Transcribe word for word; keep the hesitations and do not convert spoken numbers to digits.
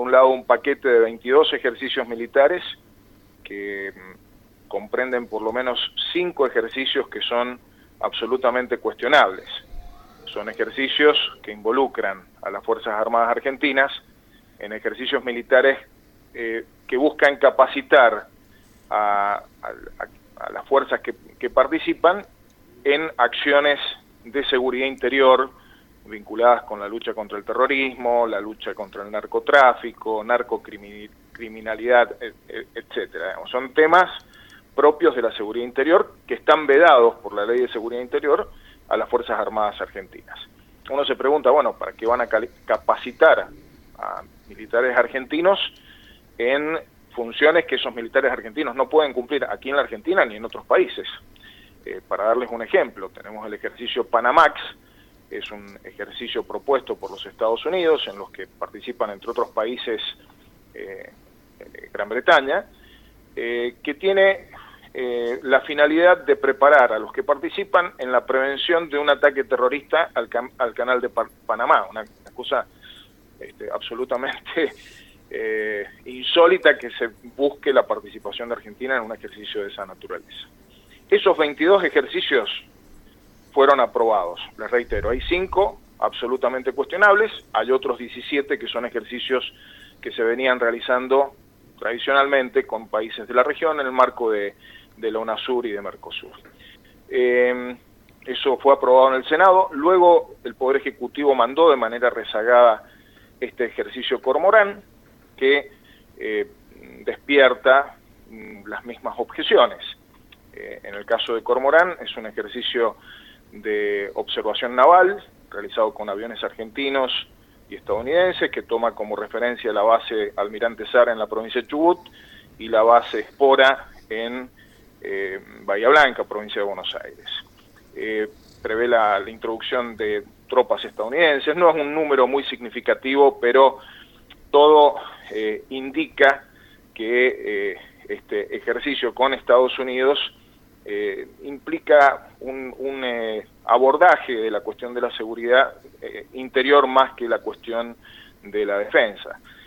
un lado, un paquete de veintidós ejercicios militares que mm, comprenden por lo menos cinco ejercicios que son absolutamente cuestionables. Son ejercicios que involucran a las Fuerzas Armadas Argentinas en ejercicios militares eh, que buscan capacitar a, a, a las fuerzas que, que participan en acciones de seguridad interior vinculadas con la lucha contra el terrorismo, la lucha contra el narcotráfico, narcocriminalidad, etcétera. Son temas propios de la seguridad interior que están vedados por la Ley de Seguridad Interior a las Fuerzas Armadas Argentinas. Uno se pregunta, bueno, ¿para qué van a capacitar a militares argentinos en funciones que esos militares argentinos no pueden cumplir aquí en la Argentina ni en otros países? Eh, para darles un ejemplo, tenemos el ejercicio Panamax, es un ejercicio propuesto por los Estados Unidos, en los que participan, entre otros países, eh, Gran Bretaña, eh, que tiene eh, la finalidad de preparar a los que participan en la prevención de un ataque terrorista al, can al canal de pa Panamá, una, una cosa este, absolutamente eh, insólita que se busque la participación de Argentina en un ejercicio de esa naturaleza. Esos veintidós ejercicios fueron aprobados, les reitero, hay cinco absolutamente cuestionables, hay otros diecisiete que son ejercicios que se venían realizando tradicionalmente con países de la región en el marco de, de la UNASUR y de Mercosur. Eh, eso fue aprobado en el Senado, luego el Poder Ejecutivo mandó de manera rezagada este ejercicio Cormorán, que eh, despierta mm, las mismas objeciones. Eh, en el caso de Cormorán es un ejercicio de observación naval, realizado con aviones argentinos y estadounidenses, que toma como referencia la base Almirante Sara en la provincia de Chubut y la base Espora en eh, Bahía Blanca, provincia de Buenos Aires. Eh, prevé la, la introducción de tropas estadounidenses, no es un número muy significativo, pero todo eh, indica que eh, este ejercicio con Estados Unidos Eh, implica un, un eh, abordaje de la cuestión de la seguridad eh, interior más que la cuestión de la defensa.